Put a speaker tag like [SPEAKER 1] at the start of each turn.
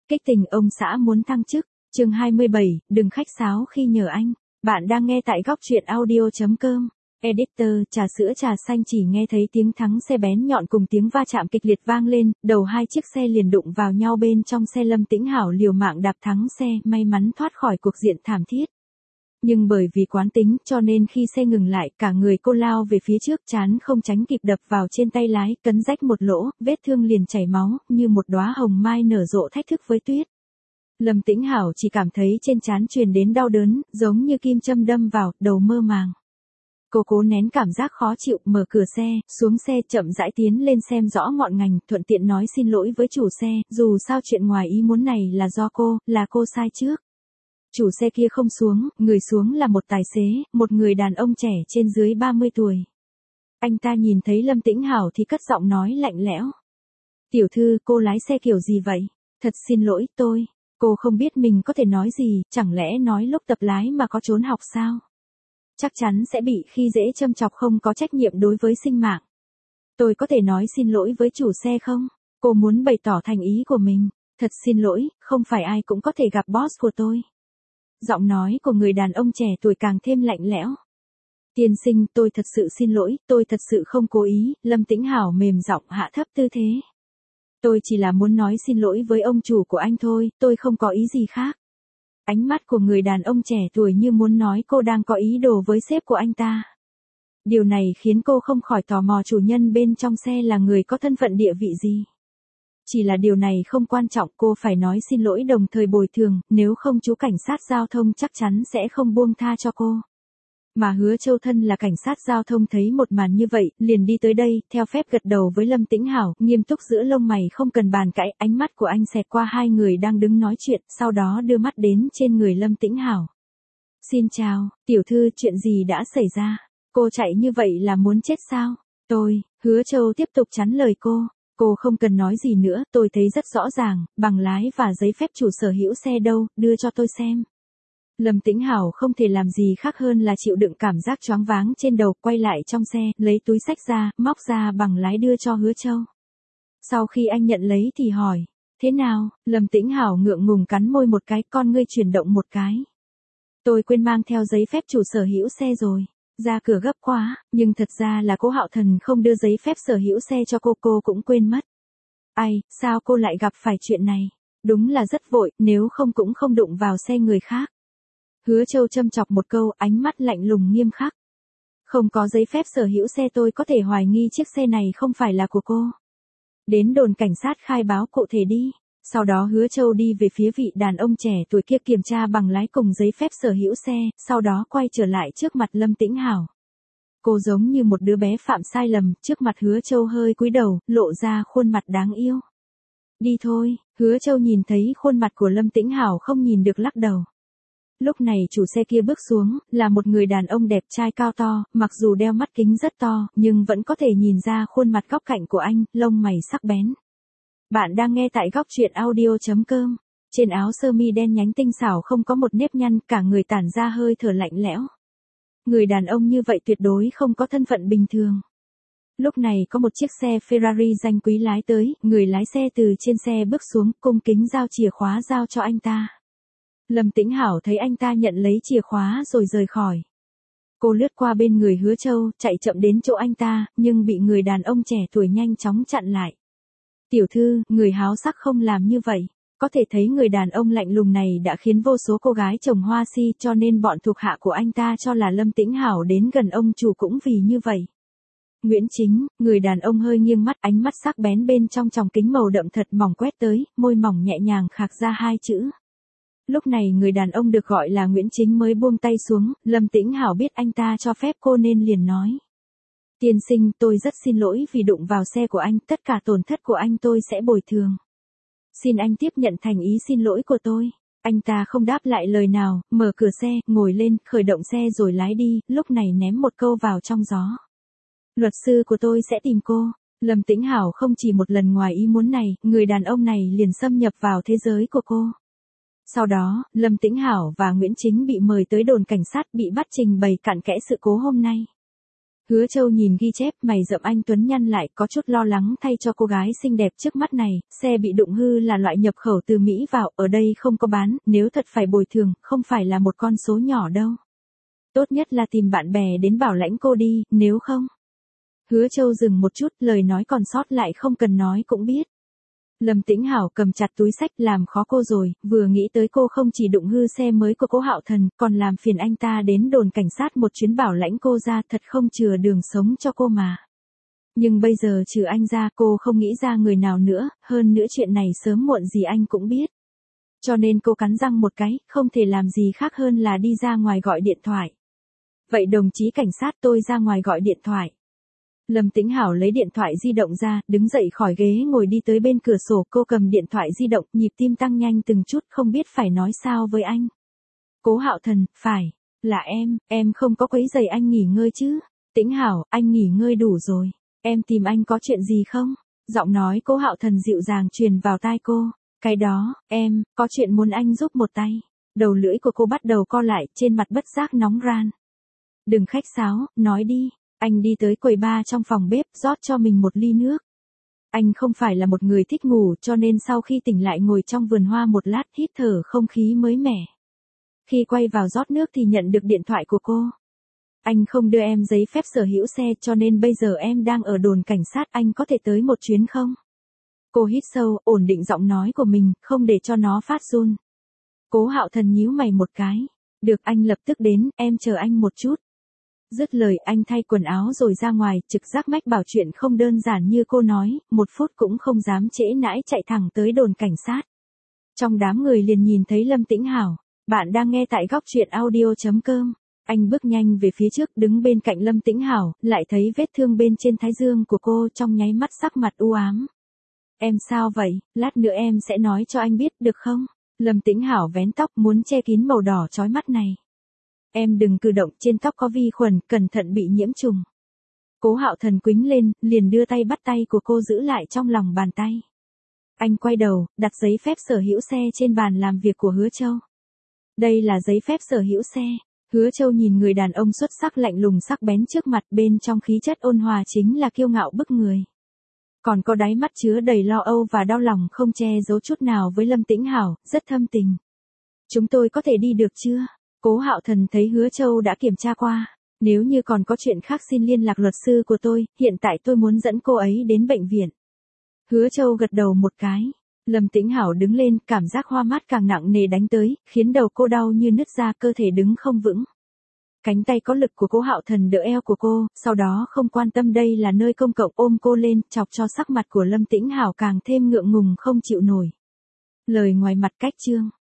[SPEAKER 1] Kích tình ông xã muốn thăng chức. Chương 27, đừng khách sáo khi nhờ anh. Bạn đang nghe tại góc truyện audio.com. Editor, trà sữa trà xanh chỉ nghe thấy tiếng thắng xe bén nhọn cùng tiếng va chạm kịch liệt vang lên, đầu hai chiếc xe liền đụng vào nhau bên trong xe. Lâm Tĩnh Hảo liều mạng đạp thắng xe, may mắn thoát khỏi cuộc diện thảm thiết. Nhưng bởi vì quán tính cho nên khi xe ngừng lại, cả người cô lao về phía trước, trán không tránh kịp đập vào trên tay lái, cấn rách một lỗ, vết thương liền chảy máu, như một đóa hồng mai nở rộ thách thức với tuyết. Lâm Tĩnh Hảo chỉ cảm thấy trên trán truyền đến đau đớn, giống như kim châm đâm vào, đầu mơ màng. Cô cố nén cảm giác khó chịu, mở cửa xe, xuống xe chậm rãi tiến lên xem rõ ngọn ngành, thuận tiện nói xin lỗi với chủ xe, dù sao chuyện ngoài ý muốn này là do cô, là cô sai trước. Chủ xe kia không xuống, người xuống là một tài xế, một người đàn ông trẻ trên dưới 30 tuổi. Anh ta nhìn thấy Lâm Tĩnh Hảo thì cất giọng nói lạnh lẽo. Tiểu thư, cô lái xe kiểu gì vậy? Thật xin lỗi, cô không biết mình có thể nói gì, chẳng lẽ nói lúc tập lái mà có trốn học sao? Chắc chắn sẽ bị khi dễ châm chọc, không có trách nhiệm đối với sinh mạng. Tôi có thể nói xin lỗi với chủ xe không? Cô muốn bày tỏ thành ý của mình. Thật xin lỗi, không phải ai cũng có thể gặp boss của tôi. Giọng nói của người đàn ông trẻ tuổi càng thêm lạnh lẽo. Tiên sinh, tôi thật sự xin lỗi, tôi thật sự không cố ý. Lâm Tĩnh Hảo mềm giọng hạ thấp tư thế. Tôi chỉ là muốn nói xin lỗi với ông chủ của anh thôi, tôi không có ý gì khác. Ánh mắt của người đàn ông trẻ tuổi như muốn nói cô đang có ý đồ với sếp của anh ta. Điều này khiến cô không khỏi tò mò chủ nhân bên trong xe là người có thân phận địa vị gì. Chỉ là điều này không quan trọng, cô phải nói xin lỗi đồng thời bồi thường, nếu không chú cảnh sát giao thông chắc chắn sẽ không buông tha cho cô. Mà Hứa Châu thân là cảnh sát giao thông thấy một màn như vậy, liền đi tới đây, theo phép gật đầu với Lâm Tĩnh Hảo, nghiêm túc giữa lông mày không cần bàn cãi, ánh mắt của anh xẹt qua hai người đang đứng nói chuyện, sau đó đưa mắt đến trên người Lâm Tĩnh Hảo. Xin chào, tiểu thư, chuyện gì đã xảy ra? Cô chạy như vậy là muốn chết sao? Hứa Châu tiếp tục chắn lời cô. Cô không cần nói gì nữa, tôi thấy rất rõ ràng, bằng lái và giấy phép chủ sở hữu xe đâu, đưa cho tôi xem. Lâm Tĩnh Hảo không thể làm gì khác hơn là chịu đựng cảm giác choáng váng trên đầu, quay lại trong xe, lấy túi xách ra, móc ra bằng lái đưa cho Hứa Châu. Sau khi anh nhận lấy thì hỏi, thế nào? Lâm Tĩnh Hảo ngượng ngùng cắn môi một cái, con ngươi chuyển động một cái. Tôi quên mang theo giấy phép chủ sở hữu xe rồi. Ra cửa gấp quá, nhưng thật ra là Cố Hạo Thần không đưa giấy phép sở hữu xe cho cô cũng quên mất. Ai, sao cô lại gặp phải chuyện này? Đúng là rất vội, nếu không cũng không đụng vào xe người khác. Hứa Châu châm chọc một câu, ánh mắt lạnh lùng nghiêm khắc. Không có giấy phép sở hữu xe tôi có thể hoài nghi chiếc xe này không phải là của cô. Đến đồn cảnh sát khai báo cụ thể đi. Sau đó Hứa Châu đi về phía vị đàn ông trẻ tuổi kia kiểm tra bằng lái cùng giấy phép sở hữu xe, sau đó quay trở lại trước mặt Lâm Tĩnh Hảo. Cô giống như một đứa bé phạm sai lầm, trước mặt Hứa Châu hơi cúi đầu, lộ ra khuôn mặt đáng yêu. Đi thôi, Hứa Châu nhìn thấy khuôn mặt của Lâm Tĩnh Hảo không nhìn được lắc đầu. Lúc này chủ xe kia bước xuống, là một người đàn ông đẹp trai cao to, mặc dù đeo mắt kính rất to, nhưng vẫn có thể nhìn ra khuôn mặt góc cạnh của anh, lông mày sắc bén. Bạn đang nghe tại góc truyện audio.com. Trên áo sơ mi đen nhánh tinh xảo không có một nếp nhăn, cả người tản ra hơi thở lạnh lẽo. Người đàn ông như vậy tuyệt đối không có thân phận bình thường. Lúc này có một chiếc xe Ferrari danh quý lái tới, người lái xe từ trên xe bước xuống, cung kính giao chìa khóa giao cho anh ta. Lâm Tĩnh Hảo thấy anh ta nhận lấy chìa khóa rồi rời khỏi. Cô lướt qua bên người Hứa Châu, chạy chậm đến chỗ anh ta, nhưng bị người đàn ông trẻ tuổi nhanh chóng chặn lại. Tiểu thư, người háo sắc không làm như vậy. Có thể thấy người đàn ông lạnh lùng này đã khiến vô số cô gái trồng hoa si, cho nên bọn thuộc hạ của anh ta cho là Lâm Tĩnh Hảo đến gần ông chủ cũng vì như vậy. Nguyễn Chính, người đàn ông hơi nghiêng mắt, ánh mắt sắc bén bên trong tròng kính màu đậm thật mỏng quét tới, môi mỏng nhẹ nhàng khạc ra hai chữ. Lúc này người đàn ông được gọi là Nguyễn Chính mới buông tay xuống, Lâm Tĩnh Hảo biết anh ta cho phép cô nên liền nói. Tiên sinh, tôi rất xin lỗi vì đụng vào xe của anh, tất cả tổn thất của anh tôi sẽ bồi thường. Xin anh tiếp nhận thành ý xin lỗi của tôi. Anh ta không đáp lại lời nào, mở cửa xe, ngồi lên, khởi động xe rồi lái đi, lúc này ném một câu vào trong gió. Luật sư của tôi sẽ tìm cô. Lâm Tĩnh Hảo không chỉ một lần ngoài ý muốn này, người đàn ông này liền xâm nhập vào thế giới của cô. Sau đó, Lâm Tĩnh Hảo và Nguyễn Chính bị mời tới đồn cảnh sát, bị bắt trình bày cặn kẽ sự cố hôm nay. Hứa Châu nhìn ghi chép, mày rậm anh tuấn nhăn lại, có chút lo lắng thay cho cô gái xinh đẹp trước mắt này, xe bị đụng hư là loại nhập khẩu từ Mỹ vào, ở đây không có bán, nếu thật phải bồi thường, không phải là một con số nhỏ đâu. Tốt nhất là tìm bạn bè đến bảo lãnh cô đi, nếu không. Hứa Châu dừng một chút, lời nói còn sót lại không cần nói cũng biết. Lâm Tĩnh Hảo cầm chặt túi xách, làm khó cô rồi, vừa nghĩ tới cô không chỉ đụng hư xe mới của Cố Hạo Thần, còn làm phiền anh ta đến đồn cảnh sát một chuyến bảo lãnh cô ra, thật không chừa đường sống cho cô mà. Nhưng bây giờ trừ anh ra cô không nghĩ ra người nào nữa, hơn nữa chuyện này sớm muộn gì anh cũng biết. Cho nên cô cắn răng một cái, không thể làm gì khác hơn là đi ra ngoài gọi điện thoại. Vậy đồng chí cảnh sát, tôi ra ngoài gọi điện thoại. Lâm Tĩnh Hảo lấy điện thoại di động ra, đứng dậy khỏi ghế ngồi đi tới bên cửa sổ, cô cầm điện thoại di động, nhịp tim tăng nhanh từng chút, không biết phải nói sao với anh. Cố Hạo Thần, phải, là em không có quấy rầy anh nghỉ ngơi chứ. Tĩnh Hảo, anh nghỉ ngơi đủ rồi, em tìm anh có chuyện gì không? Giọng nói Cố Hạo Thần dịu dàng truyền vào tai cô. Cái đó, em, có chuyện muốn anh giúp một tay. Đầu lưỡi của cô bắt đầu co lại, trên mặt bất giác nóng ran. Đừng khách sáo, nói đi. Anh đi tới quầy bar trong phòng bếp, rót cho mình một ly nước. Anh không phải là một người thích ngủ, cho nên sau khi tỉnh lại ngồi trong vườn hoa một lát, hít thở không khí mới mẻ. Khi quay vào rót nước thì nhận được điện thoại của cô. Anh không đưa em giấy phép sở hữu xe, cho nên bây giờ em đang ở đồn cảnh sát, anh có thể tới một chuyến không? Cô hít sâu, ổn định giọng nói của mình, không để cho nó phát run. Cố Hạo Thần nhíu mày một cái. Được, anh lập tức đến, em chờ anh một chút. Dứt lời anh thay quần áo rồi ra ngoài, trực giác mách bảo chuyện không đơn giản như cô nói, một phút cũng không dám trễ nãi chạy thẳng tới đồn cảnh sát. Trong đám người liền nhìn thấy Lâm Tĩnh Hảo. Bạn đang nghe tại góc truyện audio.com. Anh bước nhanh về phía trước, đứng bên cạnh Lâm Tĩnh Hảo, lại thấy vết thương bên trên thái dương của cô, trong nháy mắt sắc mặt u ám. Em sao vậy, lát nữa em sẽ nói cho anh biết được không? Lâm Tĩnh Hảo vén tóc muốn che kín màu đỏ chói mắt này. Em đừng cử động, trên tóc có vi khuẩn, cẩn thận bị nhiễm trùng. Cố Hạo Thần quĩnh lên, liền đưa tay bắt tay của cô giữ lại trong lòng bàn tay. Anh quay đầu, đặt giấy phép sở hữu xe trên bàn làm việc của Hứa Châu. Đây là giấy phép sở hữu xe. Hứa Châu nhìn người đàn ông xuất sắc lạnh lùng sắc bén trước mặt, bên trong khí chất ôn hòa chính là kiêu ngạo bức người. Còn có đáy mắt chứa đầy lo âu và đau lòng không che giấu chút nào với Lâm Tĩnh Hảo, rất thâm tình. Chúng tôi có thể đi được chưa? Cố Hạo Thần thấy Hứa Châu đã kiểm tra qua. Nếu như còn có chuyện khác xin liên lạc luật sư của tôi, hiện tại tôi muốn dẫn cô ấy đến bệnh viện. Hứa Châu gật đầu một cái. Lâm Tĩnh Hảo đứng lên, cảm giác hoa mát càng nặng nề đánh tới, khiến đầu cô đau như nứt ra, cơ thể đứng không vững. Cánh tay có lực của Cố Hạo Thần đỡ eo của cô, sau đó không quan tâm đây là nơi công cộng, ôm cô lên, chọc cho sắc mặt của Lâm Tĩnh Hảo càng thêm ngượng ngùng không chịu nổi. Lời ngoài mặt cách trương.